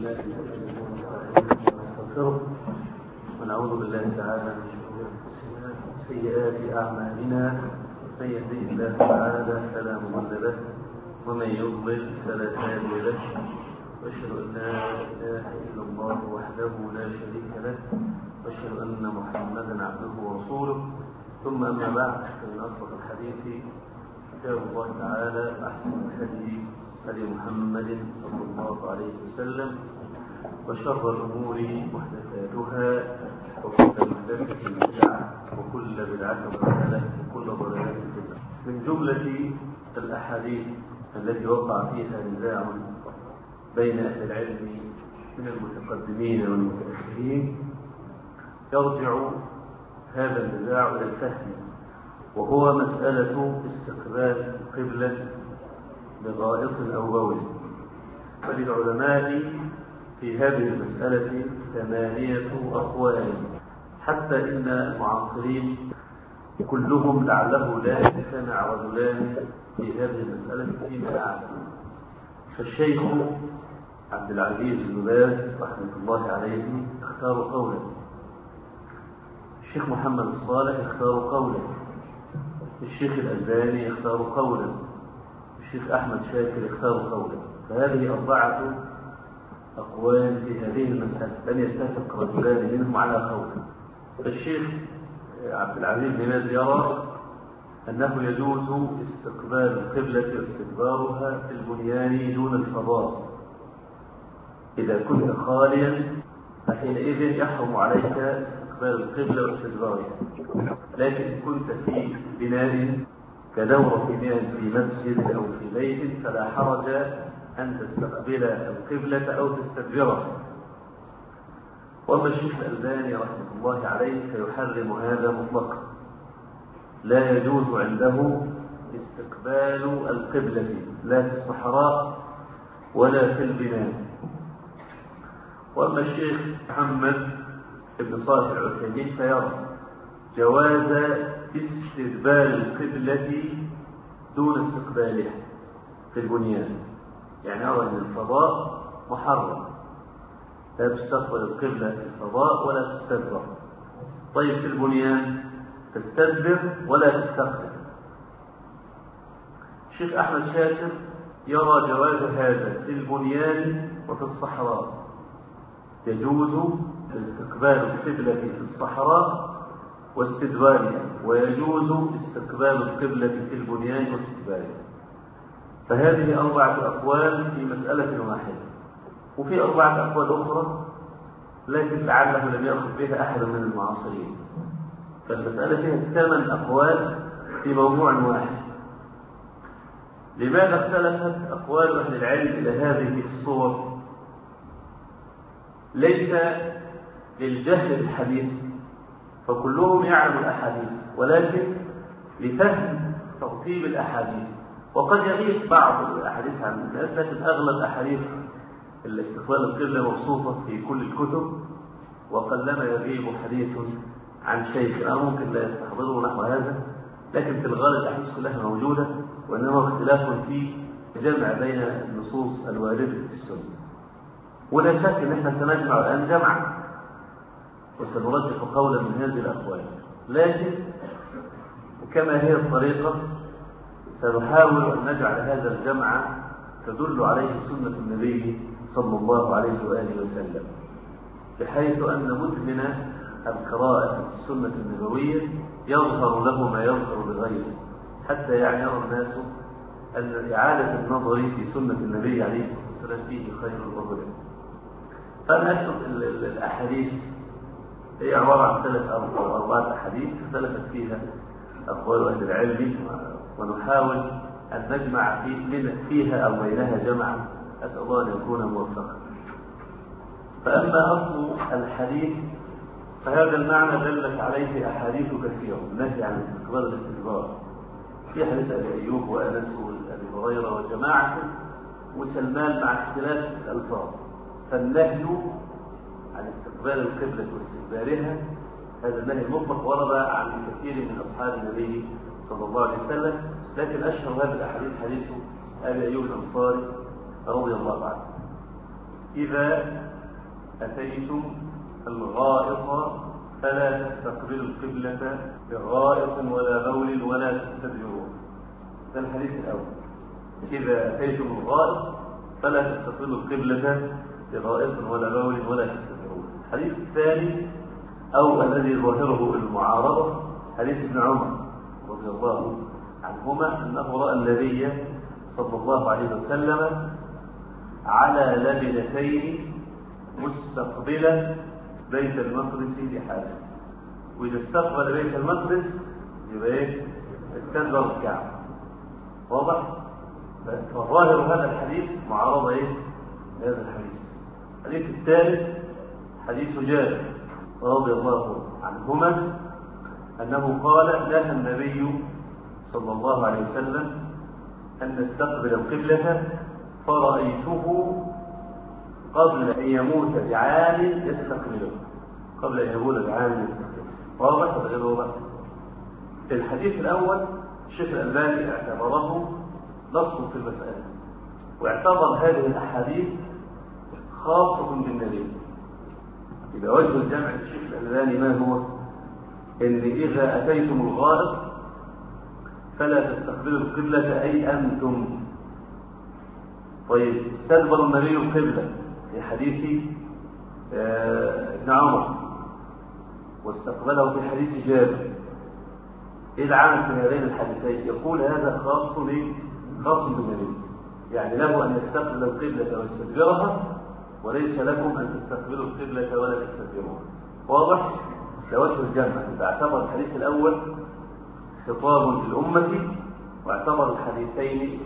الله ونستعينه ونستغفره ونعوذ بالله تعالى من شرور انفسنا وسيئات اعمالنا. من يهده الله تعالى فلا مضل له ومن يضلل فلا هادي له، واشهد ان لا اله الا الله وحده لا شريك له، واشهد ان محمدا عبده ورسوله. ثم اما بعد، فان اصدق الحديث كتاب الله تعالى، احسن الهدي هدي محمد صلى الله عليه وسلم، وشر الامور محدثاتها، وكل محدثه بدعه، وكل بدعه ضلاله، وكل ضلاله في النار. من جمله الاحاديث التي وقع فيها نزاع بين اهل العلم من المتقدمين والمتاخرين، يرجع هذا النزاع الى الفهم، وهو مساله استقبال القبله بغائط أو بول. فللعلماء في هذه المسألة 8 أقوال، حتى إن المعاصرين كلهم لعله لا يجتمع رجلان في هذه المسألة فيما أعلم. فالشيخ عبد العزيز بن باز رحمة الله عليه اختار قولا، الشيخ محمد الصالح اختار قولا، الشيخ الألباني اختار قولا، الشيخ أحمد شاكر اختار قولا. فهذه 4 أقوال في هذه المسألة، لم يتفق رجلان منهم على قول. الشيخ عبد العزيز بن باز يرى أنه يجوز استقبال القبلة واستدبارها في البنيان دون الفضاء. إذا كنت خاليا فحينئذ يحرم عليك استقبال القبلة واستدبارها، لكن كنت في بناء كدورة مياه في مسجد أو في بيت فلا حرج أن تستقبل القبلة أو تستدبرها. وأما الشيخ الألباني رحمه الله عليه فيحرم هذا مطلقا، لا يجوز عنده استقبال القبلة لا في الصحراء ولا في البناء. وأما الشيخ محمد بن صالح العثيمين فيرى جواز استدبار القبلة دون استقبالها في البنيان، يعني أرى أن الفضاء محرم، لا تستقبل القبلة في الفضاء ولا تستدبر. طيب في البنيان تستدبر ولا تستقبل. الشيخ أحمد شاكر يرى جواز هذا في البنيان وفي الصحراء، يجوز استقبال القبلة في الصحراء واستدبارها، ويجوز استقبال القبلة في البنيان واستدبارها. فهذه 4 أقوال في مسألة واحدة، وفي 4 أقوال أخرى لكن لعله لم يأخذ بها أحد من المعاصرين. فالمسألة فيها 8 أقوال في موضوع واحد. لماذا اختلفت أقوال أهل العلم إلى هذه الصور؟ ليس للجهل بالحديث، فكلهم يعلم الأحاديث، ولكن لفهم ترتيب الأحاديث. وقد يغيب بعض الأحاديث عن الناس، لكن أغلب أحاديث الاستقبال القبلة موصوفة في كل الكتب، وقلما يغيب حديث عن شيخ أو ممكن لا يستحضره نحو هذا، لكن في الغالب الأحاديث كلها موجودة، وإنما اختلاف في جمع بين النصوص الواردة في السنة. ولا شك أن احنا سنجمع الآن جمعا وسنرجح قولا من هذه الأقوال، لكن وكما هي الطريقة سنحاول أن نجعل هذا الجمع تدل عليه سنة النبي صلى الله عليه وآله وسلم، بحيث أن مدمن القراءة في السنة النبوية يظهر له ما يظهر لغيره، حتى يعني يرى الناس أن إعادة النظر في سنة النبي عليه الصلاة والسلام فيه خير وهدى. فأنا أشرح الأحاديث هي عبارة عن 3 أو 4 أحاديث اختلفت فيها أقوال أهل العلم، ونحاول أن نجمع فيها أو بينها جمعا، أسأل الله أن يكون موفقا. فأما أصل الحديث فهذا المعنى دلت عليه أحاديث كثيرة، النهي عن استقبال الاستدبار في حديث أبي أيوب وأنس وأبي هريرة وجماعة وسلمان مع اختلاف الألفاظ. فالنهي عن استقبال القبلة واستدبارها هذا النهي المطلق ورد عن كثير من أصحاب النبي صلى الله عليه وسلم، لكن أشهر هذه الأحاديث حديث أبي أيوب الأنصاري رضي الله عنه. إذا أتيتم الغائط فلا تستقبلوا القبلة بغائط ولا بول ولا تستدبروه. ده الحديث الأول. إذا أتيتم الغائط فلا تستقبلوا القبلة بغائط ولا بول ولا تستدبروه. الحديث الثاني أو الذي ظاهره المعارضة حديث ابن عمر رضي الله عنهما أنه رأى النبي صلى الله عليه وسلم على لبنتين مستقبلا بيت المقدس لحاجة. وإذا استقبل بيت المقدس يبقى إيه؟ استدبر الكعبة. واضح؟ فظاهر هذا الحديث معارضة إيه؟ هذا الحديث. الحديث الثالث حديث جابر رضي الله عنهما أنه قال نهى النبي صلى الله عليه وسلم أن نستقبل القبلة فرأيته قبل أن يموت بعام يستقبله. قبل أن يموت بعام يستقبله. واضح ولا غير واضح؟ الحديث الأول الشيخ الألباني اعتبره نص في المسألة، واعتبر هذه الأحاديث خاصة بالنبي. إذا وجه الجمع الشيخ الألباني ما هو؟ إن إذا أتيتم الغائط فلا تستقبلوا القبلة أي أنتم. طيب استدبر النبي القبلة في حديث ابن عمر واستقبله في حديث جابر. إيه العامل في هذين الحديثين؟ يقول هذا خاص بالنبي، يعني له أن يستقبل القبلة ويستدبرها، وليس لكم أن تستقبلوا القبلة ولا تستدبروها. واضح؟ لوجه الجمع. فاعتبر الحديث الأول خطاب للأمة، واعتبر الحديثين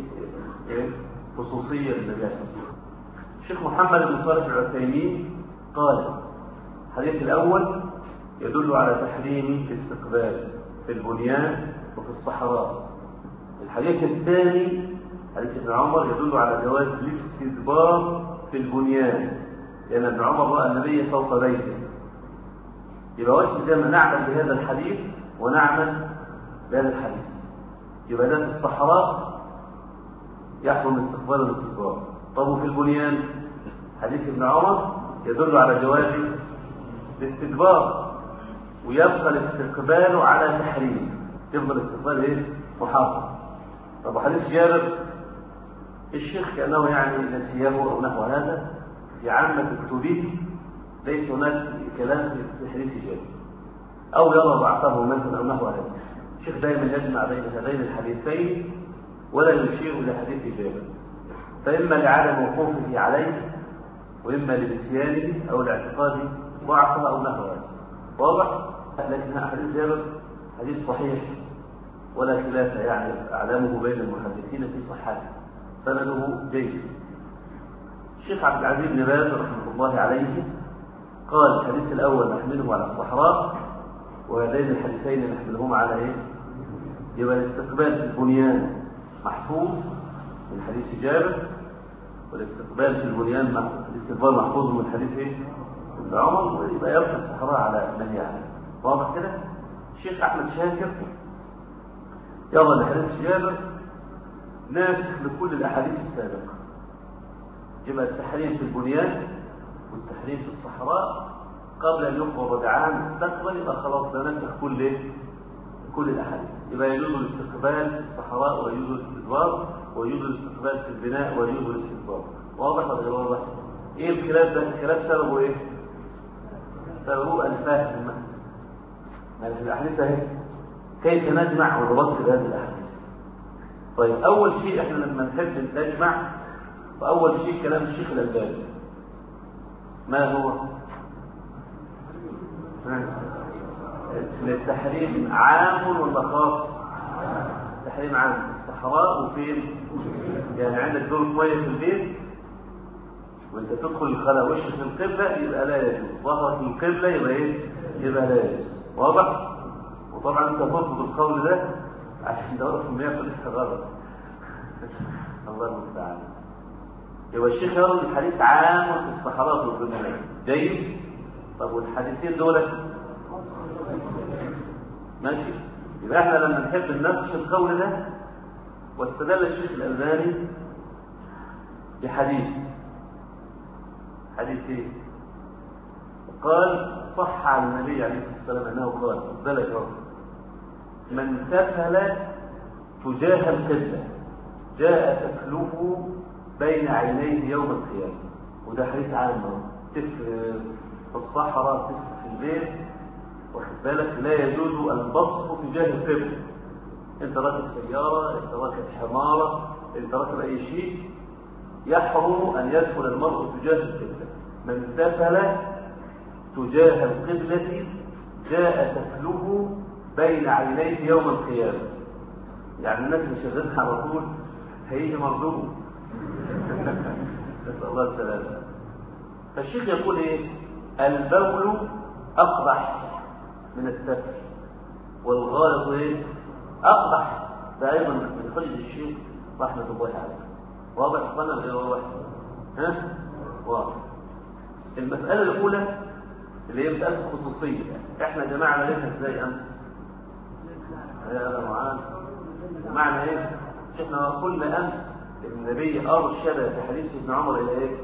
خصوصية للنبي عليه الصلاة والسلام. الشيخ محمد بن صالح العثيمين قال الحديث الأول يدل على تحريم الاستقبال في البنيان وفي الصحراء. الحديث الثاني حديث ابن عمر يدل على جواز الاستدبار في البنيان، لأن ابن عمر رأى النبي فوق بيته. يبقى وجه زي ما نعمل بهذا الحديث ونعمل بهذا الحديث. يبقى ده في الصحراء يحرم استقبال والاستدبار. طب وفي البنيان حديث ابن عمر يدل على جواز الاستدبار، ويبقى الاستقبال على تحريم، يفضل الاستقبال ايه؟ محرم. طب وحديث جابر الشيخ كأنه يعني نسيه أو نحو هذا، في عامة كتبه ليس هناك كلام في حديث جابر، أو يرى ضعفه مثلا أو نحو هذا. الشيخ دائما يجمع بين هذين الحديثين ولا يشير إلى حديث جابر، فإما لعدم وقوفه عليه، وإما لنسيانه أو لاعتقاد ضعفه أو نحو هذا. واضح؟ لكن حديث جابر حديث صحيح ولا خلاف يعني أعلامه بين المحدثين في صحته، سنده جيد. الشيخ عبد العزيز بن باز رحمه الله عليه قال الحديث الأول نحمله على الصحراء، وهذين الحديثين نحملهما على ايه؟ يبقى الاستقبال في البنيان محفوظ من حديث جابر، والاستقبال في البنيان الاستقبال محفوظ من حديث ابن عمر، ويبقى يبقى الصحراء على نهي عنه. واضح كده؟ الشيخ احمد شاكر يرى ان حديث جابر ناسخ لكل الاحاديث السابقه. يبقى التحريم في البنيان والتحريم في الصحراء قبل ان يقبض بعام استقبل، يبقى خلاص ده نسخ كل الاحاديث. يبقى يجوز الاستقبال في الصحراء ويجوز الاستدبار، ويجوز الاستقبال في البناء ويجوز الاستدبار. واضح ولا غير واضح؟ ايه الخلاف ده؟ الخلاف سببه ايه؟ سببه الفهم. يعني الاحاديث اهي كيف نجمع ونرتب هذه الاحاديث. طيب اول شيء احنا لما نحب نجمع، واول شيء كلام الشيخ الألباني ما هو؟ التحريم عام ولا خاص؟ التحريم عام في الصحراء وفين؟ يعني عندك دور ميه في البيت وانت تدخل الخلاء وشك في القبله يبقى لا يجوز، ظهرت القبله يبقى ايه؟ يبقى لا يجوز. واضح؟ وطبعا انت ترفض القول ده عشان دورك في المياه كلها غلط. الله المستعان. يبقى الشيخ يرى الحديث عام في الصحراء والبنيان. جيد؟ طب والحديثين دول ماشي؟ يبقى احنا لما نحب نناقش القول ده، واستدل الشيخ الألباني بحديث حديث ايه؟ قال صح عن النبي عليه الصلاه والسلام انه قال بلغ من تفل تجاه القبله جاء تفله بين عينيه يوم القيامه. وده حديث عام، تف في الصحراء، تف في البيت، واخد بالك، لا يجوز البصق تجاه القبله. انت راكب سياره، انت راكب حماره، انت راكب اي شيء، يحرم ان يدخل المرء تجاه القبله. من تفل تجاه القبله جاء تفله بين عينيه يوم القيامه. يعني الناس اللي شغالين على طول هيجي مردود. نسال الله السلامه. فالشيخ يقول ايه؟ البول اقبح من التفل، والغائط ايه؟ اقبح. ده ايضا من حجه الشيخ رحمه الله عليه. واضح اخوانا غير واضح؟ ها؟ واضح. المساله الاولى اللي هي مساله الخصوصيه، احنا يا جماعه عملناها ازاي امس؟ يا معاذ، معنى ايه؟ احنا قلنا امس النبي ارشد في حديث ابن عمر الى ايه؟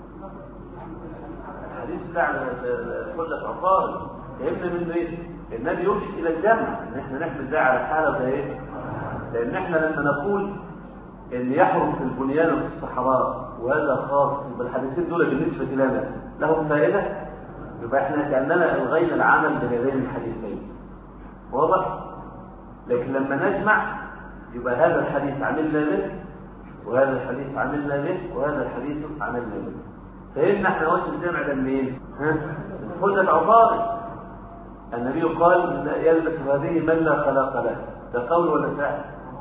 الحديث بتاع حله عقارب، فهمنا منه ايه؟ النبي يرشد الى الجمع، ان احنا نحمل ده على حاله ده ايه؟ لان احنا لما نقول ان يحرم في البنيان وفي الصحراء وهذا خاص، يبقى الحديثين دول بالنسبه لنا لهم فائده، يبقى احنا كاننا الغينا العمل بهذين الحديثين. واضح؟ لكن لما نجمع يبقى هذا الحديث عملنا به، وهذا الحديث عملنا به، وهذا الحديث عملنا به. فهمنا احنا وجه الجمع ده منين؟ حجة عقارب. النبي قال لا يلبس هذه من لا خلاق له. ده قول ولا فعل؟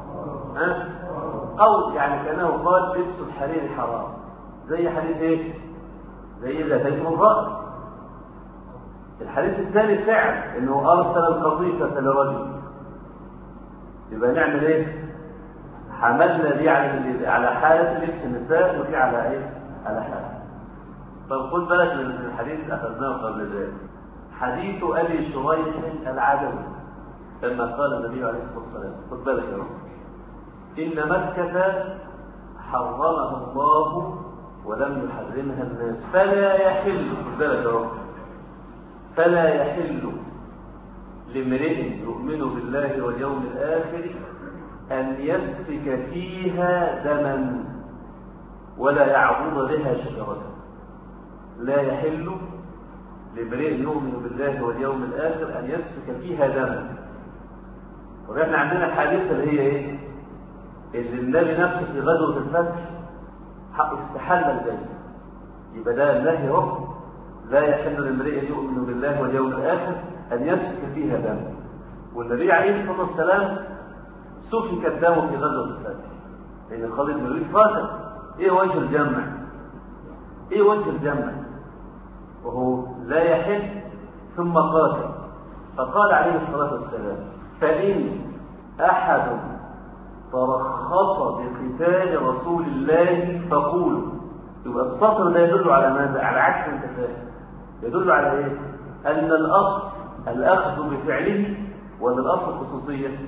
قول، يعني كانه قال لبس الحرير حرام. زي حديث ايه؟ زي اذا اتيتم الرأي. الحديث الثاني فعل، انه ارسل القطيفة لرجل. يبقى نعمل ايه؟ حملنا دي على حالة لبس النساء، ودي على ايه؟ على حالة. طب خد بالك من الحديث اخذناه قبل ذلك، حديث ابي شريح العدوي لما قال النبي عليه الصلاه والسلام، خد بالك يا رب، ان مكه حرمها الله ولم يحرمها الناس، فلا يحل، خد بالك يا رب، فلا يحل لامرئ يؤمن بالله واليوم الاخر ان يسفك فيها دما ولا يعضد بها شجره. لا يحل لامرئ يؤمن بالله واليوم الاخر ان يسفك فيها دما. واحنا عندنا حادثه اللي هي ايه؟ اللي النبي نفسه في غزوه الفتح استحل الدم. يبقى ده النهي اهو، لا يحل لامرئ يؤمن بالله واليوم الاخر ان يسفك فيها دم. والنبي عليه الصلاه والسلام سفك الدم في غزوه الفتح لان خالد بن الوليد قاتل. ايه وجه الجمع؟ ايه وجه الجمع؟ وهو لا يحل ثم قاتل. فقال عليه الصلاة والسلام فإن أحد ترخص بقتال رسول الله فقولوا. يبقى السطر ده يدل على ماذا؟ على عكس انت فاهم. يدل على ايه؟ أن الأصل الأخذ بفعله ولا الأصل الخصوصية؟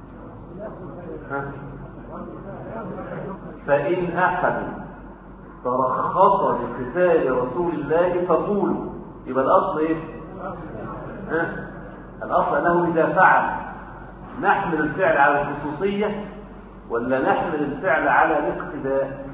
فإن أحد ترخص بقتال رسول الله فقولوا. يبقى الأصل إيه؟ الأصل أنه إذا فعل نحمل الفعل على الخصوصية ولا نحمل الفعل على الاقتداء؟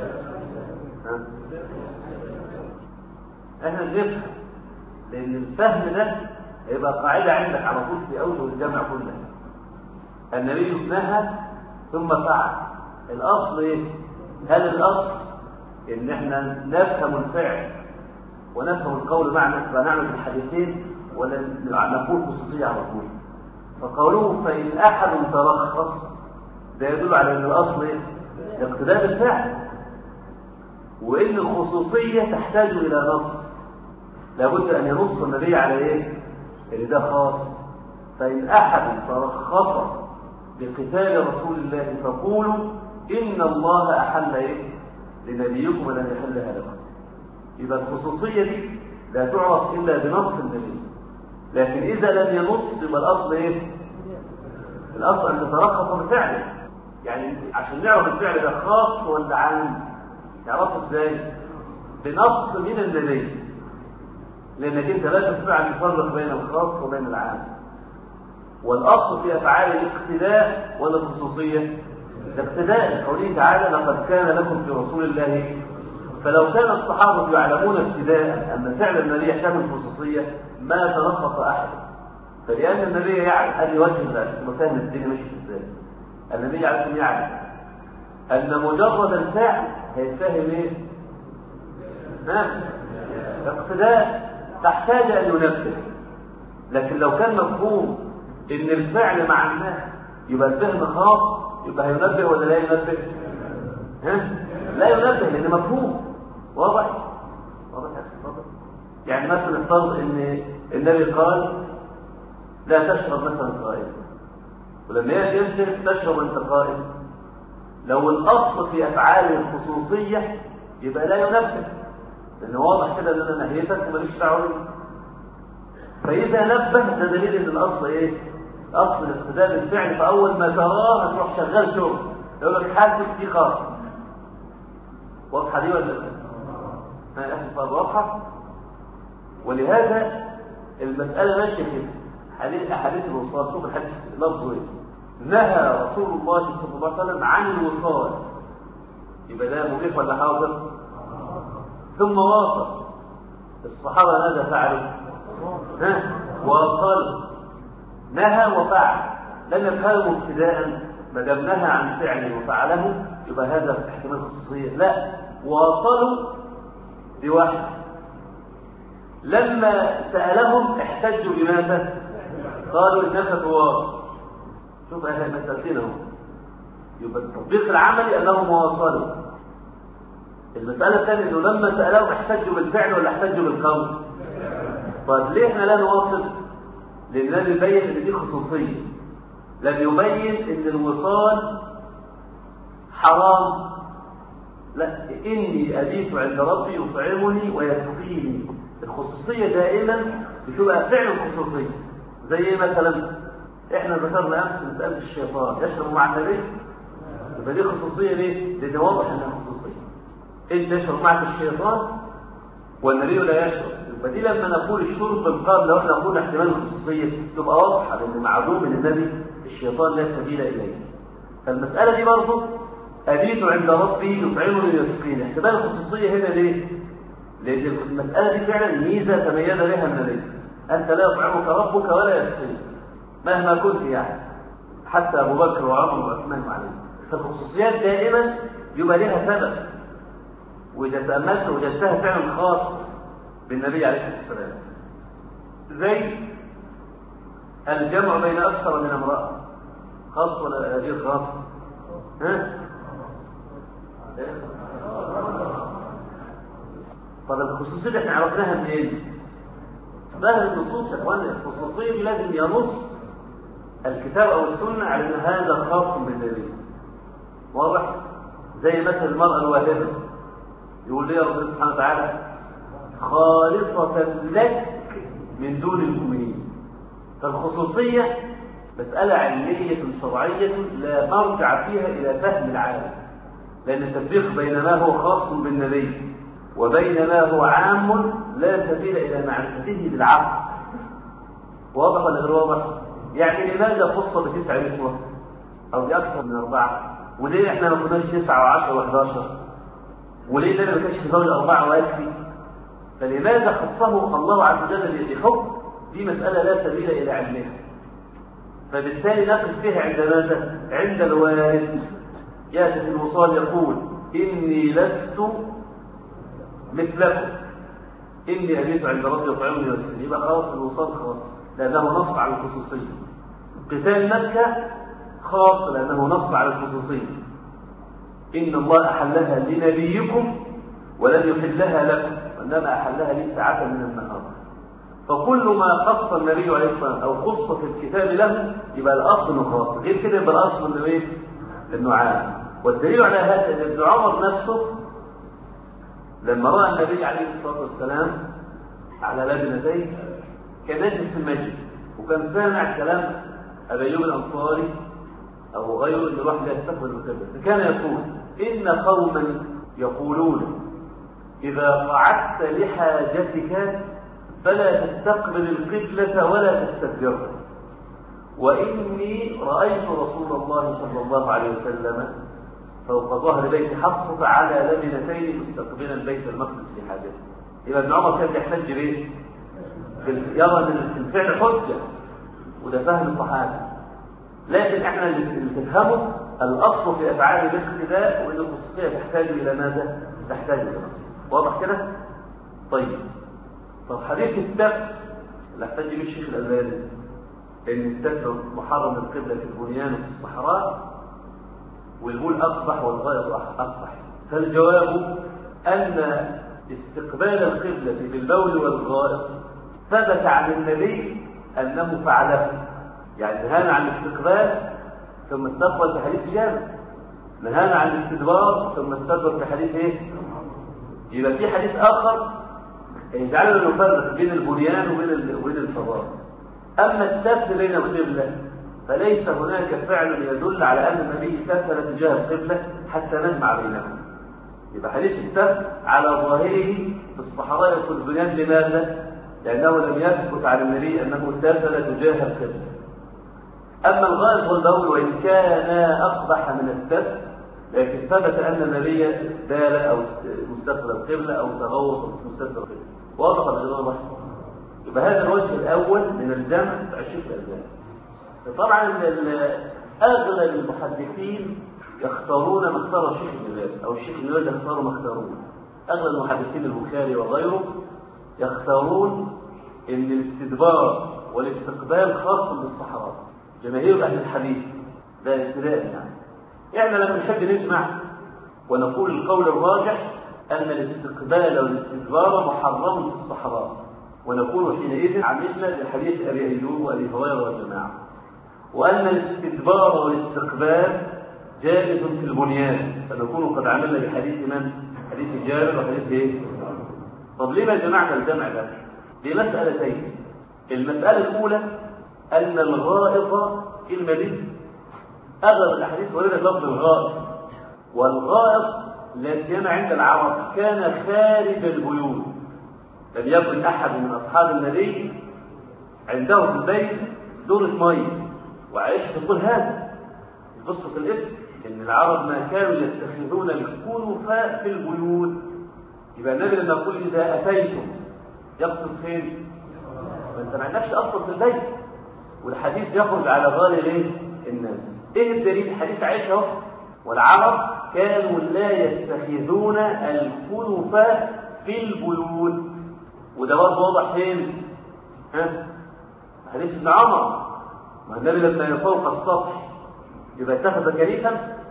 احنا نفهم، لأن الفهم ده هيبقى قاعدة عندك على طول في أول الجمع كلها. النبي نهى ثم فعل، الأصل إيه؟ هل الأصل إن احنا نفهم الفعل ونفهم القول معنا فنعمل الحديثين، ولا نقول خصوصية على طول؟ فقوله فإن أحد ترخص ده يدل على أن الأصل إيه؟ الاقتداء بالفعل، وإن الخصوصية تحتاج إلى نص، لابد أن ينص النبي على إيه؟ اللي ده خاص. فإن أحد ترخص بقتال رسول الله فقولوا إن الله أحل إيه؟ لنبيكم ولم يحلها لكم. يبقى الخصوصية دي لا تعرف إلا بنص النبي، لكن إذا لم ينص يبقى الأصل إيه؟ الأصل أن تترخص بفعله. يعني عشان نعرف الفعل ده خاص ولا عام نعرفه إزاي؟ بنص من النبي، لأنك أنت لا تستطيع أن تفرق بين الخاص وبين العام. والأصل في أفعال الاقتداء ولا الخصوصية؟ الاقتداء، قوله تعالى لقد كان لكم في رسول الله. فلو كان الصحابة يعلمون ابتداء أن فعل النبي يحتمل الخصوصية ما تنقص أحد، فلأن النبي يعلم أن يوجه مفاهيم الدين ماشي ازاي. النبي عليه الصلاة والسلام يعلم أن مجرد الفعل هيتفهم إيه؟ اقتداء، تحتاج أن ينبه. لكن لو كان مفهوم إن الفعل مع الناس يبقى الفهم خاص، يبقى هينبه ولا لا ينبه؟ لا ينبه لأن مفهوم واضح. يعني مثلا افترض إن النبي قال لا تشرب مثلا قائم، ولما يأتي يشرب تشرب أنت قائم. لو الأصل في أفعال الخصوصية يبقى لا ينبه، لأنه واضح كده أن أنا نهيتك وماليش دعوة بيه. فإذا نبه ده دليل أن الأصل إيه؟ أصل الاقتداء بالفعل، فأول ما تراه هتروح شغال شغل يقول لك حاسب دي خاص. واضحة دي ولا لا؟ ما أحسن واضحة. ولهذا المسألة ماشية كده. أحاديث الوصال، شوف الحديث لفظه إيه؟ نهى رسول الله صلى الله عليه وسلم عن الوصال، يبقى ده مبيح ولا حاضر؟ ثم واصل. الصحابة ماذا فعلوا؟ واصل. نهى وفعل، لم يفهموا ابتداء ما دام نهى عن فعله وفعله يبقى هذا احتمال خصوصية. لا، واصلوا بواحد. لما سألهم احتجوا بماذا؟ قالوا انك تواصل. شوف اهل المسألتين اهو. يبقى التطبيق العملي انهم واصلوا. المسألة الثانية انه لما سألهم احتجوا بالفعل ولا احتجوا بالقول؟ طيب ليه احنا لا نواصل؟ لان لم يبين ان دي خصوصية، لم يبين ان الوصال حرام. لا، اني ابيت عند ربي يطعمني ويسقيني. الخصوصية دائما بتبقى فعل خصوصية. زي مثلا احنا ذكرنا امس مسألة الشيطان يشرب مع النبي، يبقى دي خصوصية ليه؟ لان واضح انها خصوصية. انت يشرب معك الشيطان والنبي لا يشرب، يبقى دي لما نقول الشرب بالقلب لو احنا نقول احتمال الخصوصية تبقى واضحة، لان معلوم من النبي الشيطان لا سبيل اليه. فالمسألة دي برضه ابيت عند ربي يطعمني ويسقيني، احتمال الخصوصية هنا ليه؟ لان المسألة دي فعلا ميزة تميز بها النبي، انت لا يطعمك ربك ولا يسقيك مهما كنت يعني، حتى ابو بكر وعمر وعثمان وعلي. فالخصوصيات دائما يبقى لها سبب، واذا تأملت وجدتها فعلا خاص بالنبي عليه الصلاة والسلام. زي الجمع بين اكثر من امرأة، خاص ولا غير خاص؟ طب الخصوصية احنا عرفناها منين؟ ظاهر النصوص يا اخواني. الخصوصية دي لازم ينص الكتاب او السنة على ان هذا خاص بالنبي. واضح؟ زي مثل المرأة الواهبة، يقول لي يا رب سبحانه وتعالى خالصة لك من دون المؤمنين. فالخصوصية مسألة علمية شرعية لا مرجع فيها إلى فهم العالم، لأن التفريق بين ما هو خاص بالنبي وبين ما هو عام لا سبيل إلى معرفته بالعقل. واضح ولا غير واضح؟ يعني لماذا خص ب9 نسوة أو بأكثر من 4؟ وليه إحنا ما كناش 9 و10 و11؟ وليه ده ما كانش زوج 4 ويكفي؟ فلماذا خصه الله عز وجل بحكم؟ دي مسألة لا سبيل إلى علمها. فبالتالي نقف فيها عند ماذا؟ عند الوارد. يأتي في الوصال يقول إني لست مثلكم إني أبيت عند ربي يطعمني ويسقيني. يبقى خلاص الوصال خاص لأنه نص على الخصوصية. قتال مكة خاص لأنه نص على الخصوصية. إن الله أحلها لنبيكم ولم يحلها لكم وإنما أحلها لي ساعة من النهار. فكل ما خص النبي عليه الصلاة والسلام أو خص في الكتاب له يبقى الأصل إنه خاص، غير كده يبقى الأصل إنه إيه؟ إنه عام. والدليل على هذا أن ابن عمر نفسه لما رأى النبي عليه الصلاة والسلام على لبنتين كان يجلس في المجلس وكان سامع كلام أبي أيوب الأنصاري أو غيره اللي راح يستقبل القبلة، فكان يقول إن قوما يقولون إذا قعدت لحاجتك فلا تستقبل القبلة ولا تستدبرها. وإني رأيت رسول الله صلى الله عليه وسلم فوق ظهر بيت حفصة على لبنتين مستقبلا بيت المقدس لحاجته. يبقى ابن عمر كان يحتج بيه يرى ان الفعل حجة، وده فهم الصحابة. لكن احنا اللي تفهمه الأصل في أفعال الاقتداء، وإن الخصوصية تحتاج إلى ماذا؟ تحتاج إلى نص. واضح كده؟ طيب حديث التف اللي احتاج به الشيخ الألباني إن التف محرم القبلة في البنيان وفي الصحراء، والبول أقبح والغائط أقبح. فالجواب أن استقبال القبلة بالبول والغائط ثبت عن النبي أنه فعله، يعني نهانا عن الاستقبال ثم استقبل في حديث جابر، نهانا عن الاستدبار ثم استدبر في حديث ايه؟ يبقى في حديث آخر يجعلنا نفرق بين البنيان وبين الفضاء. أما التف بين القبلة فليس هناك فعل يدل على أن النبي تفل تجاه القبلة حتى نجمع بينهم. يبقى حديث التف على ظاهره في الصحراء في البنيان. لماذا؟ لأنه لم يثبت عن النبي أنه تفل تجاه القبلة. أما الغائط والبول وإن كان أقبح من التف، لكن ثبت أن النبي بال أو مستقبل القبلة أو تغوط مستقبل القبلة. واضح ولا غير واضح؟ يبقى هذا الوجه الأول من الجمع 20 ألبان. طبعا أغلب المحدثين يختارون ما اختار الشيخ ابن باز، أو الشيخ ابن باز يختار ما اختاروه. أغلب المحدثين البخاري وغيره يختارون أن الاستدبار والاستقبال خاص بالصحراء. جماهير أهل الحديث ده ابتداء يعني لما نحب نجمع ونقول القول الراجح أن الاستقبال والاستدبار محرم في الصحراء، ونكون حينئذ عملنا بحديث أبي أيوب وأبي هريرة والجماعة، وأن الاستدبار والاستقبال جائز في البنيان، فنكون قد عملنا بحديث من؟ حديث جابر وحديث ايه؟ طب لما جمعنا الجمع ده؟ لمسألتين. المسألة الأولى أن الغائط في المدينة أغلب الأحاديث وردت لفظ الغائط، والغائط لا سيما عند العرب كان خارج البيوت. لم يكن أحد من أصحاب النبي عنده في البيت دورة مية، وعائشة تقول هذا قصة الإفك إن العرب ما كانوا يتخذون الكنف في البيوت. يبقى النبي لما يقول إذا أتيتم يقصد فين؟ وأنت ما عندكش أصلا في البيت، والحديث يخرج على غالب الناس. إيه الدليل؟ حديث عائشة اهو، والعرب كانوا لا يتخذون الكنف في البيوت، وده برضه واضح فين؟ حديث ابن عمر، ما النبي لما فوق السطح يبقى اتخذ كنيفا؟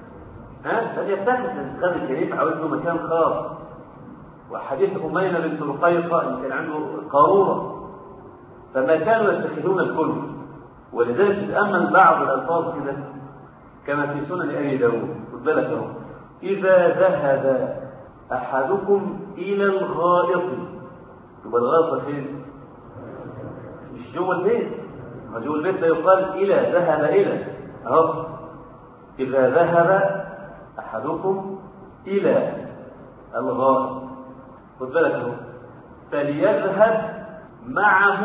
لم يتخذ الكنيف، عاوز له مكان خاص. وحديث أمينة بنت رقيقة اللي كان عنده قارورة، فما كانوا يتخذون الكنف. ولذلك تتأمل بعض الألفاظ كده كما في سنن أبي داود، خد بالك اهو، إذا ذهب أحدكم إلى الغائط، يبقى الغائط فين؟ مش جوه البيت، ما جوه البيت لا يقال إلى، ذهب إلى اهو. إذا ذهب أحدكم إلى الغائط، خد بالك اهو، فليذهب معه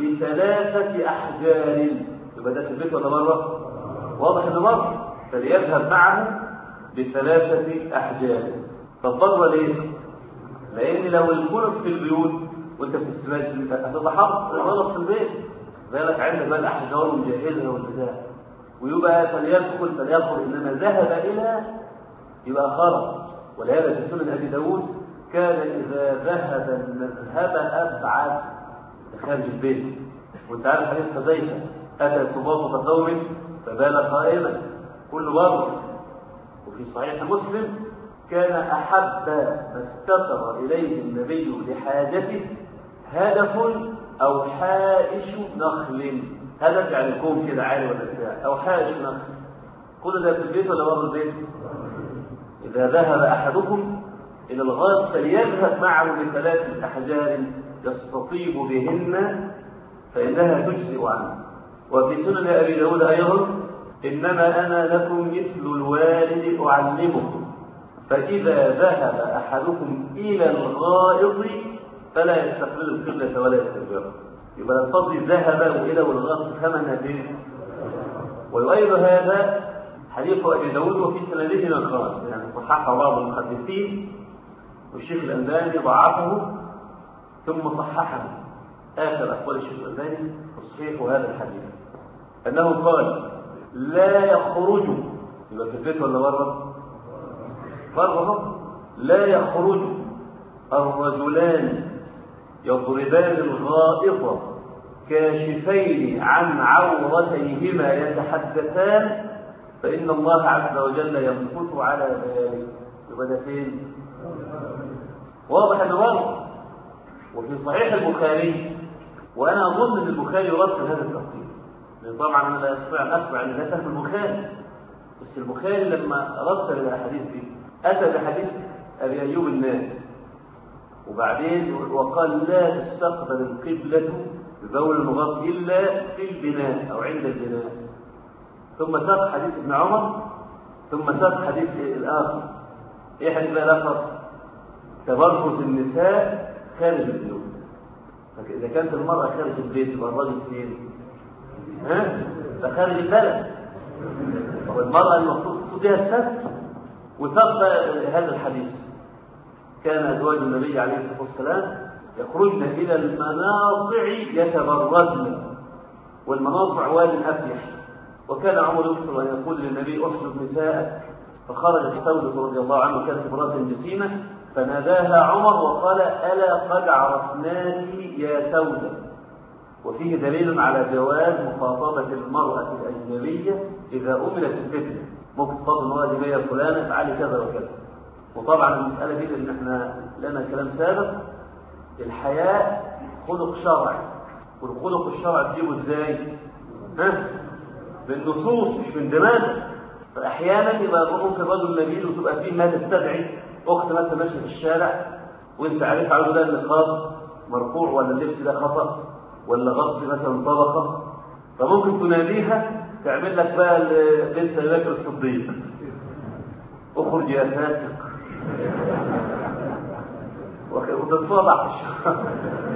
ب3 أحجار. يبقى ده في البيت ولا بره؟ واضح انه بره. فليذهب معه ب3 أحجار. طب بره ليه؟ لأن لو الكنف في البيوت وانت في السباج هتبقى حاطط غلط في البيت، بالك عندك بقى الأحجار ومجهزها والبتاع، ويبقى فليخرج، انما ذهب الى يبقى خرج. ولهذا في سنن ابي داود كان اذا ذهب المذهب ابعد خارج البيت. وانت عارف حديث حذيفه اتى سباط ثوب فبال قائما كل بره. وفي صحيح مسلم كان احب ما استتر اليه النبي لحاجته هدف او حائش نخل. هدف يعني كوم كده عالي ولا بتاع، او حائش نخل. كل ده في البيت ولا بره البيت؟ اذا ذهب احدكم الى الغائط فليذهب معه ب3 أحجار يستطيب بهن فانها تجزئ عنه. وفي سنن ابي داود ايضا انما انا لكم مثل الوالد اعلمكم، فإذا ذهب أحدكم إلى الغائط فلا يستقبل القبلة ولا يستدبرها. يبقى الفضل ذهب وإلى والغائط ثمنها فين؟ ويؤيد هذا حديث أبي داود وفي سنده نقال، يعني صححه بعض المحدثين والشيخ الألباني ضعفه ثم صححه. آخر أقوال الشيخ الألباني تصحيح هذا الحديث أنه قال لا يخرج، يبقى في البيت ولا بره؟ بره. لا يخرج الرجلان يضربان الغائط كاشفين عن عورتيهما يتحدثان فإن الله عز وجل يمكث على ذلك. يبقى ده فين؟ واضح انه بره. وفي صحيح البخاري، وانا اظن ان البخاري يرتب هذا الترتيب، لان طبعا انا لا استطيع ان اتبع ان لا فهم البخاري، بس البخاري لما رتب الاحاديث دي اتى بحديث ابي ايوب النادي، وبعدين وقال لا تستقبل القبلة ببول المغاض إلا في البناء أو عند البناء، ثم ساق حديث ابن عمر، ثم ساق حديث الآخر. إيه حديث الآخر؟ تبرز النساء خارج البيوت. فإذا كانت المرأة خارج البيت يبقى الرجل فين؟ فخارج البلد. والمرأة المفروض تصديها السبت. وثق هذا الحديث كان أزواج النبي عليه الصلاة والسلام يخرجن إلى المناصع يتبرزن، والمناصع واد أفيح، وكان عمر يكثر أن يقول للنبي أحسن نساءك، فخرجت سودة رضي الله عنه كانت امرأة جسيمة فناداها عمر وقال ألا قد عرفناك يا سودة. وفيه دليل على جواز مخاطبة المرأة الأجنبية إذا أملت الفتنة، ممكن تخاطب المرأة الأجنبية فلانة افعلي كذا وكذا. وطبعا المسألة دي لأن احنا لنا كلام سابق، الحياء خلق شرعي، والخلق الشرعي تجيبه ازاي؟ بالنصوص مش من دماغك. فأحيانا يبقى ممكن رجل نبيل وتبقى فيه ما تستدعي، أخت مثلا ماشية في الشارع وأنت عارف على ده النقاب مرفوع ولا اللبس ده خطأ ولا غطي مثلا طبقة، فممكن تناديها تعمل لك بقى بنت بكر الصديق اخرج يا فاسق وتتفاضع في الشارع.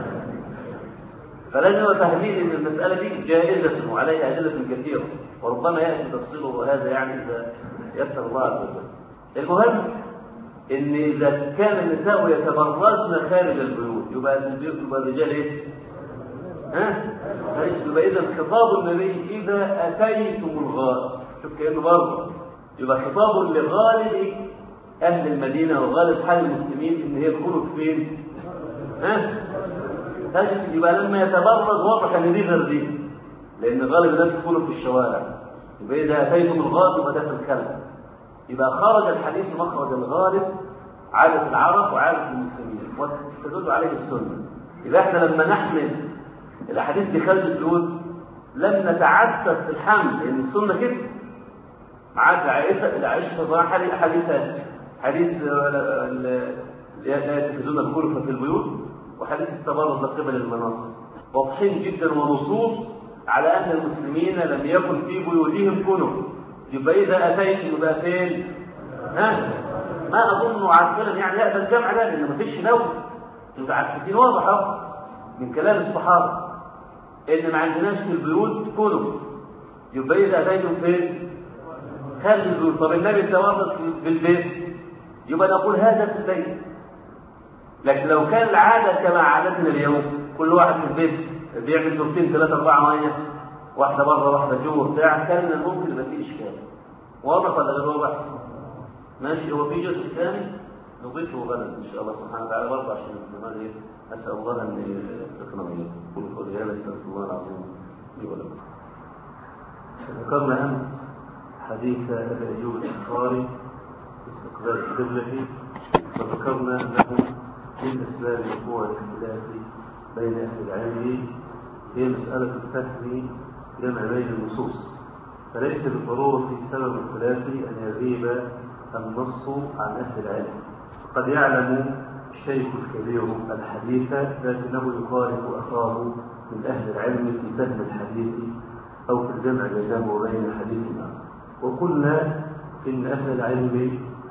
فلازم نبقى فاهمين ان المسألة دي جائزة وعليها أدلة كثيرة، وربما يأتي تفصيله هذا يعني إذا يسر الله عز وجل. المهم ان اذا كان النساء يتبرزن خارج البيوت يبقى الرجال ايه؟ يبقى اذا خطاب النبي اذا اتيتم الغائط، شوف كانه برضه يبقى خطاب لغالب اهل المدينه وغالب حال المسلمين ان هي تكون فين؟ يبقى لما يتبرز واضح ان دي غير دي، لان غالب الناس تكونوا في الشوارع. يبقى اذا اتيتم الغائط يبقى ده في الخلق. يبقى خرج الحديث مخرج الغالب عادة العرب وعادة المسلمين وتدل عليه السنة. إذا احنا لما نحمل الأحاديث دي خارج البيوت لم نتعسف في الحمل، لأن السنة كده. معاك عائشة طبعا حديثان، حديث لا يتخذون الغرفة في البيوت، وحديث التبرز قبل المناصب، واضحين جدا ونصوص على أن المسلمين لم يكن في بيوتهم كنف. يبقى إذا أتيت يبقى فين؟ ما أظن عارفين يعني لا ده الجمع ده لأن مفيش نوم. متعسفين واضحة من كلام الصحابة إن ما عندناش في البيوت كنف. يبقى إذا أتيتم فين؟ خارج البيوت. طب النبي تورث في البيت يبقى نقول هذا في البيت. لكن لو كان العادة كما عادتنا اليوم كل واحد في البيت بيعمل دورتين 3 4 مية، واحدة بره واحدة جوه بتاع، كان من الممكن يبقى فيه إشكال. واضح ولا غير واضح؟ ماشي. هو في جزء ثاني نضيفه غدا إن شاء الله سبحانه وتعالى برضه عشان الدماغ أسأل الله أن يرزقنا وإياكم. كل قول هذا أستغفر الله العظيم لي ولكم. ذكرنا أمس حديث أبي أيوب الأنصاري استقبال القبلة، وذكرنا أنه من أسباب وقوع الاختلاف بين أهل العلم هي مسألة الفهم جمع بين النصوص، فليس بالضرورة سبب الخلاف أن يغيب النص عن أهل العلم. قد يعلم الشيخ الكبير الحديث لكنه يخالف أخاه من أهل العلم في فهم الحديث أو في الجمع بينه وبين الحديث معه. وقلنا إن أهل العلم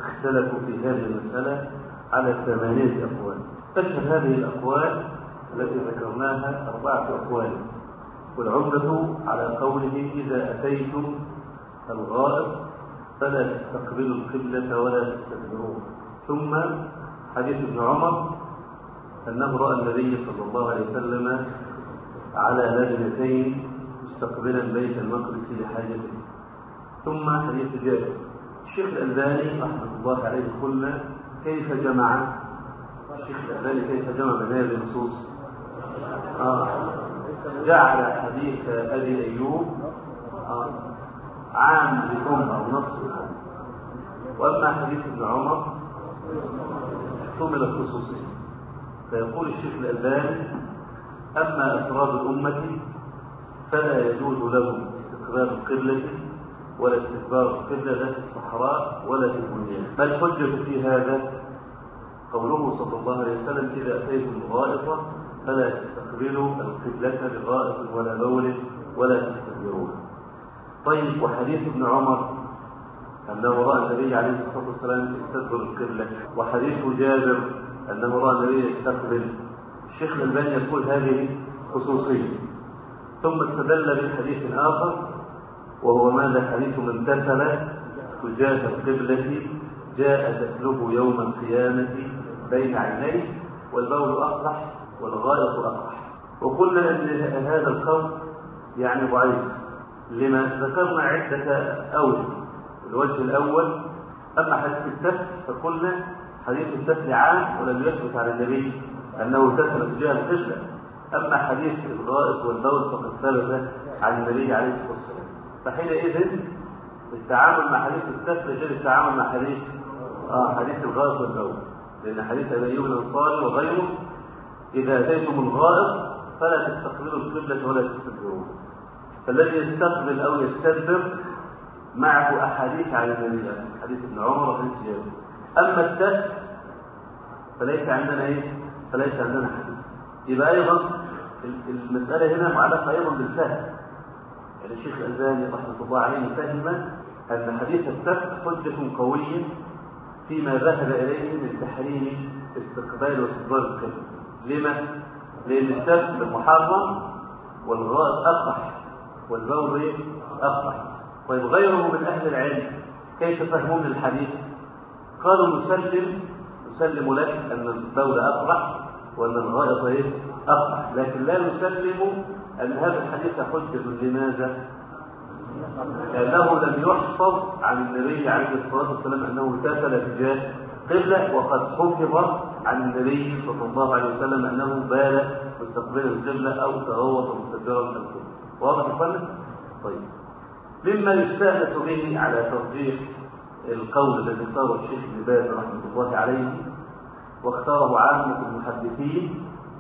اختلفوا في هذه المسألة على 8 أقوال. أشهر هذه الأقوال التي ذكرناها 4 أقوال، والعمدة على قوله إذا أتيتم الغائط فلا تستقبلوا القبلة ولا تستدبروه. ثم حديث ابن عمر أنه رأى النبي صلى الله عليه وسلم على لبنتين مستقبلا بيت المقدس لحاجته. ثم حديث جابر. الشيخ الألباني رحمة الله عليه قلنا كيف جمع الشيخ الألباني كيف جمع بين هذه النصوص؟ جعل حديث أبي أيوب عام لكم أو نص لكم، وأما حديث ابن عمر احتمل الخصوصية. فيقول الشيخ الألباني أما أفراد الأمة فلا يجوز لهم استقبال القبلة ولا استدبار القبلة لا في الصحراء ولا في البنيان. ما الحجة في هذا؟ قوله صلى الله عليه وسلم إذا أتيتم الغائط فلا تستقبلوا القبلة بغائط ولا بول ولا تستدبروه. طيب، وحديث ابن عمر أنه رأى النبي عليه الصلاة والسلام يستدبر القبلة، وحديث جابر أنه رأى النبي يستقبل. الشيخ الألباني يقول هذه خصوصية. ثم استدل بحديث آخر وهو ماذا؟ حديث من دخل تجاه القبلة جاء دخله يوم القيامة بين عينيه والبول أقرح والغائط أقرح. وقلنا أن هذا القول يعني ضعيف. لما ذكرنا عدة أوجه. الوجه الأول أما حديث التف فقلنا حديث التف عام ولم يثبت على النبي أنه دخل تجاه القبلة. أما حديث الغائط والبول فقد ثبت عن النبي عليه الصلاة والسلام. فحينئذ التعامل مع حديث التف غير التعامل مع حديث الغائط والبول، لأن حديث أبي أيوب الأنصاري وغيره إذا أتيتم الغائط فلا تستقبلوا القبلة ولا تستدبروه. فالذي يستقبل أو يستدبر معه أحاديث عن النبي، حديث ابن عمر وحديث جابر. أما التف فليس عندنا حديث. يبقى أيضا المسألة هنا معلقة أيضا بالفهم. يعني الشيخ الألباني رحمة الله عليه فهم أن حديث التف حجة قوية فيما ذهب إليه من تحريم استقبال واستدبار القبلة. لما؟ لأن التف محرم والغائط أقبح والبول أقبح. طيب، غيره من أهل العلم كيف فهمون الحديث؟ قالوا نسلم لك أن البول أقبح وأن الغائط أقبح، لكن لا نسلم أن هذا الحديث حجة. لماذا؟ لأنه لم يحفظ عن النبي عليه الصلاة والسلام أنه دخل تجاه قبلة، وقد حفظ عن النبي صلى الله عليه وسلم أنه بال مستقبل القبلة أو تغوط مستدبرا القبلة. واضح الفرق؟ طيب، مما يستأنس به على ترجيح القول الذي اختاره الشيخ ابن باز رحمه الله عليه واختاره عامة المحدثين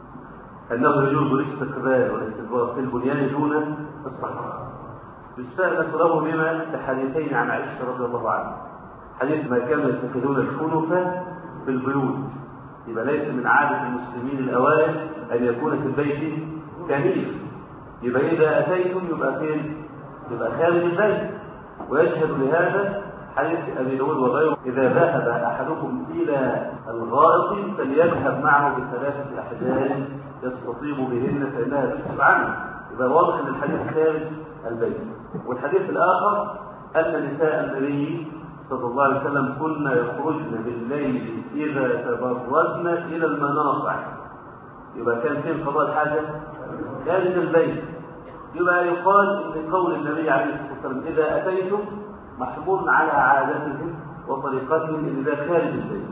أنه يجوز الاستقبال والاستدبار في البنيان دون الصحراء. يستأنس له بما بحديثين عن عائشة رضي الله عنها. حديث ما كانوا يتخذون الكنف في البيوت، يبقى ليس من عادة المسلمين الأوائل أن يكون في البيت كنيف. يبقى إذا أتيتم يبقى فين؟ يبقى خارج البيت. ويشهد لهذا حديث أبي داود وغيره إذا ذهب أحدكم إلى الغائط فليذهب معه ب3 أحجار يستطيب بهن فإنها تكشف عنه. يبقى واضح أن الحديث خارج البيت. والحديث الآخر أن نساء النبي صلى الله عليه وسلم كنا يخرجن بالليل إذا تبرزن إلى المناصع. يبقى كان فين قضاء الحاجة؟ خارج البيت. يبقى يقال إن قول النبي عليه الصلاة والسلام إذا أتيتم محمول على عادتهم وطريقتهم إن ذا خارج البيت.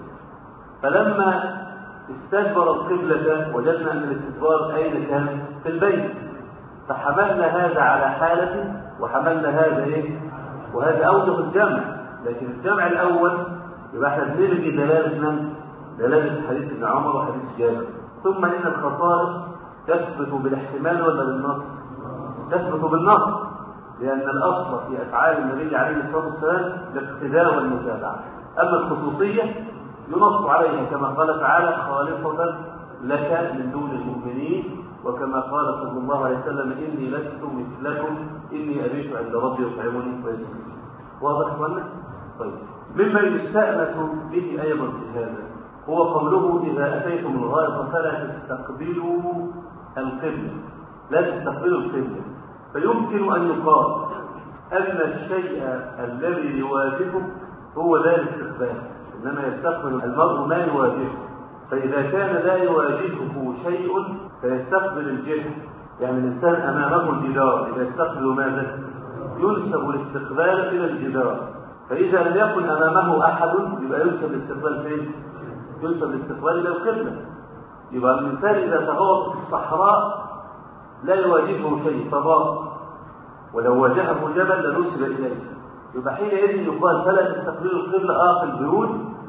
فلما استدبر القبلة وجدنا أن الاستدبار أين كان؟ في البيت. فحملنا هذا على حالة وحملنا هذا وهذا أوجه الجمع. لكن الجمع الأول يبقى احنا بنلغي دلالة من؟ دلالة حديث ابن عمر وحديث جابر. ثم إن الخصائص تثبت بالاحتمال ولا بالنص؟ تثبت بالنص، لأن الأصل في أفعال النبي عليه الصلاة والسلام الاقتداء والمتابعة. أما الخصوصية ينص عليها كما قال تعالى خالصة لك من دون المؤمنين، وكما قال صلى الله عليه وسلم إني لست مثلكم إني أبيت عند ربي يطعمني ويسقيني. واضح ولا؟ طيب، مما يستأنس به أيضا في هذا هو قوله إذا أتيتم الغائط فلا تستقبلوا القبلة، لا تستقبلوا القبلة. فيمكن أن يقال أن الشيء الذي يواجهه هو لا الاستقبال، إنما يستقبل المرء ما يواجهه. فإذا كان لا يواجهه شيء فيستقبل الجهة، يعني الإنسان أمامه الجدار، إذا يستقبل ماذا؟ ينسب الاستقبال إلى الجدار. فإذا لم يكن أمامه أحد يبقى ينسب الاستقبال فين؟ ينسب الاستقبال إلى القبلة. يبقى الإنسان إذا تغوط في الصحراء لا يواجهه شيء فضاء، ولو واجهه جبل لنسب إليه. يبقى حينئذ يقال فلا تستقبلوا القبلة في البيوت؟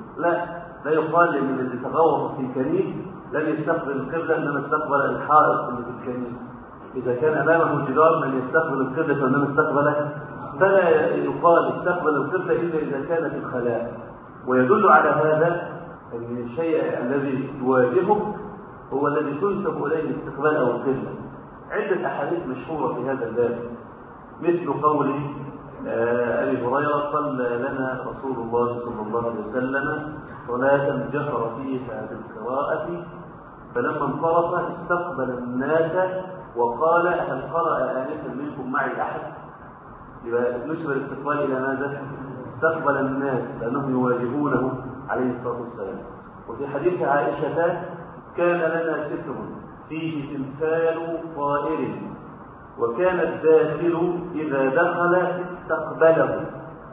لا يقال، لأن الذي تغوط في كنيف لم يستقبل القبلة إنما استقبل الحائط اللي في الكنيف. إذا كان أمامه الجدار من يستقبل القبلة وإنما استقبله، فلا يقال استقبل القبلة إلا إذا كان في الخلاء. ويدل على هذا أن الشيء الذي يواجهه هو الذي تنسب إليه الاستقبال أو القبلة. عدة أحاديث مشهورة في هذا الباب، مثل قول أبي هريرة صلى لنا رسول الله صلى الله عليه وسلم صلاة جهر فيها بالقراءة فلما انصرف استقبل الناس وقال هل قرأ آنفا منكم معي أحد؟ يبقى نسب الاستقبال إلى ماذا؟ استقبل الناس لأنهم يواجهونه عليه الصلاة والسلام. وفي حديث عائشة كان لنا ستر فيه تمثال طائر وكان الداخل إذا دخل استقبله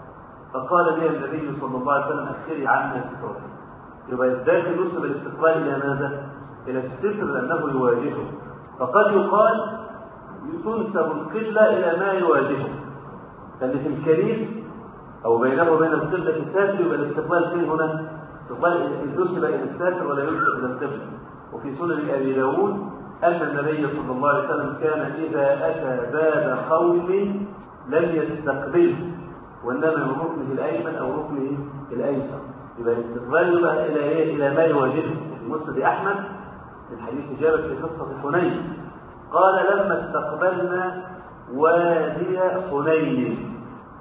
فقال لي النبي صلى الله عليه وسلم أخري عنا سترك. يبقى الداخل نسب الاستقبال إلى ماذا؟ إلى الستر لأنه يواجهه. فقد يقال تنسب القبلة إلى ما يواجهه، لأن في الكريم أو بينه وبين القبلة ساتر، يبقى الاستقبال فيه هنا استقبال نسب إلى الساتر ولا ينسب إلى القبلة. وفي سنن أبي داود أن النبي صلى الله عليه وسلم كان إذا أتى باب قوم لم يستقبله وإنما من ركنه الأيمن أو ركنه الأيسر. يبقى الاستقبال يبقى إلى ما يواجهه. في مسند أحمد في الحديث جابت في قصة حنين قال لما استقبلنا وادي حنين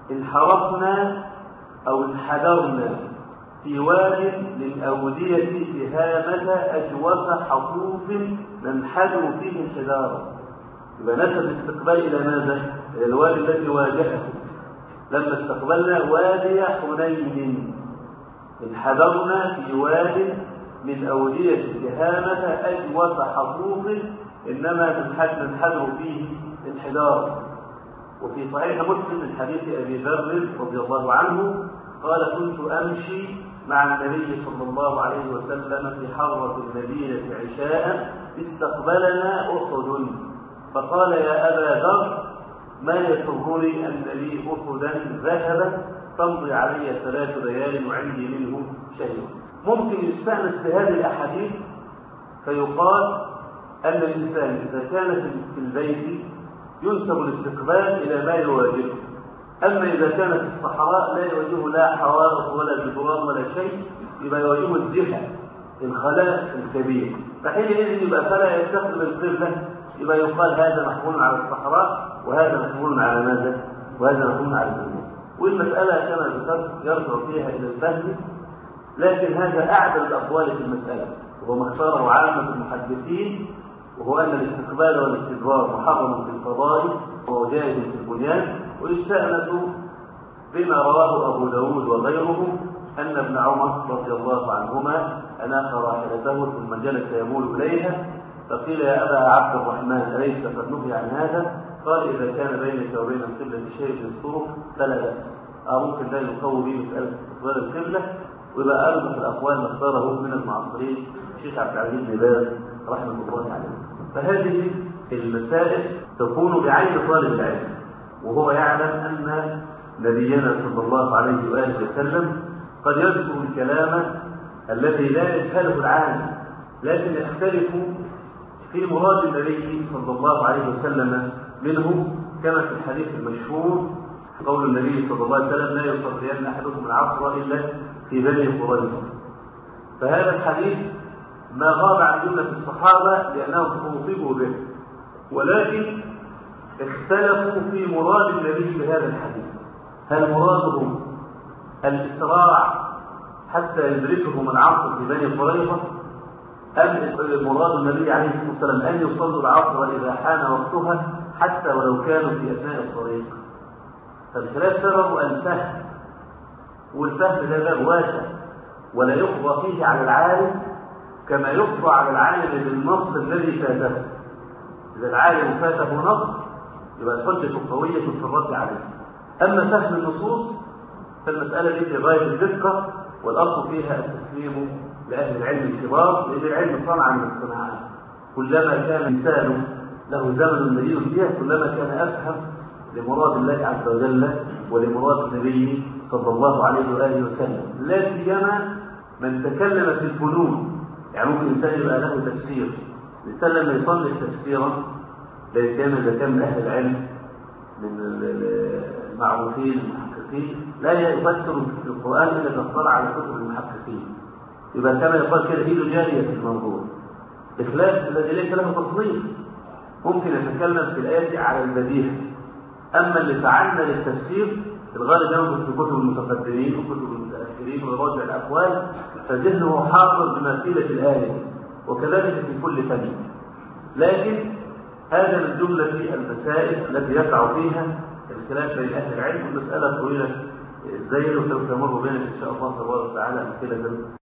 انحرفنا أو انحدرنا في واد من أودية تهامة أجوف حطوف ننحدر فيه انحدارا. يبقى نسب الاستقبال إلى ماذا؟ إلى الوادي الذي واجهه. لما استقبلنا وادي حنين انحدرنا في واد من أودية تهامة أجوف حطوف إنما ننحدر فيه انحدارا. وفي صحيح مسلم من حديث أبي ذر رضي الله عنه قال كنت أمشي مع النبي صلى الله عليه وسلم في حرة المدينة عشاء استقبلنا أحد فقال يا أبا ذر ما يسرني أن لي أحدا ذهب تمضي علي 3 ليال وعندي منه شيء. ممكن يستأنس بهذه الأحاديث فيقال أن الإنسان إذا كان في البيت ينسب الاستقبال إلى ما يواجهه، أما إذا كان في الصحراء لا يواجهه لا حوائط ولا جدران ولا شيء، يبقى يواجهه الجهة الخلاء الكبير. فحينئذ يبقى فلا يستقبل القبلة، يبقى يقال هذا محمول على الصحراء وهذا محمول على ماذا؟ وهذا محمول على الجنة. والمسألة كما ذكرت يرجع فيها إلى الفهم، لكن هذا أعدل الأقوال في المسألة وهو ما اختاره عامة المحدثين، وهو أن الاستقبال والاستدبار محرم في الفضائل وهو جائز في البنيان. ويستأنس بما رواه أبو داود وغيره أن ابن عمر رضي الله عنهما أناخ راحلته ثم جلس يمول إليها فقيل يا أبا عبد الرحمن أليس قد نهي عن هذا؟ قال إذا كان بينك وبين القبلة شيء يستره فلا بأس. ممكن لا يقوي به مسألة استقبال القبلة. ويبقى أرجح الأقوال ما اختاره من المعاصرين الشيخ عبد العزيز بن باز رحمه الله عليه. فهذه المسائل تكون بعين طالب العلم وهو يعلم أن نبينا صلى الله عليه وآله وسلم قد يذكر الكلام الذي لا يجهله العالم، لكن يختلف في مراد النبي صلى الله عليه وسلم منه، كما في الحديث المشهور قول النبي صلى الله عليه وسلم لا يصلين أحدكم العصر إلا في بني قريظة. فهذا الحديث ما غاب عن جملة الصحابة لأنهم خوطبوا به، ولكن اختلفوا في مراد النبي بهذا الحديث. هل مراده الإسراع حتى يدركهم العصر في بني قريظة، أم مراد النبي عليه الصلاة والسلام أن يصلوا العصر إذا حان وقتها حتى ولو كانوا في أثناء الطريق؟ فالخلاف سببه الفهم، والفهم ده باب واسع ولا يقضى فيه على العالم كما يقضى على العالم بالنص الذي فاته. إذا العالم فاته نص يبقى الحجة قوية في الرد عليه. أما فهم النصوص فالمسألة دي في غاية الدقة، والأصل فيها التسليم لأهل العلم الكبار، لأن العلم صنعا من الصناعات. كلما كان الإنسان له زمن مليء فيها كلما كان أفهم لمراد الله عز وجل ولمراد النبي صلى الله عليه وآله وسلم، لا سيما من تكلم في الفنون. يعني ممكن الإنسان يبقى له تفسير، الإنسان لما يصنف تفسيرا لا سيما إذا كان من أهل العلم من المعروفين المحققين لا يفسر القرآن إلا إذا اطلع على كتب المحققين، يبقى كما يقال كده إيده جارية في الموضوع، بخلاف الذي ليس له تصنيف ممكن يتكلم في الآية على البديهة. أما اللي فعلنا للتفسير الغالب ينظر في كتب المتقدمين وكتب المتأخرين ويراجع الأقوال، فذهنه حاضر بما قيل في الآية، وكذلك في كل فن. لكن هذا من جملة المسائل التي يقع فيها الخلاف بين أهل العلم، والمسألة طويلة ازاي وسوف تمر بنا إن شاء الله تبارك وتعالى أمثلة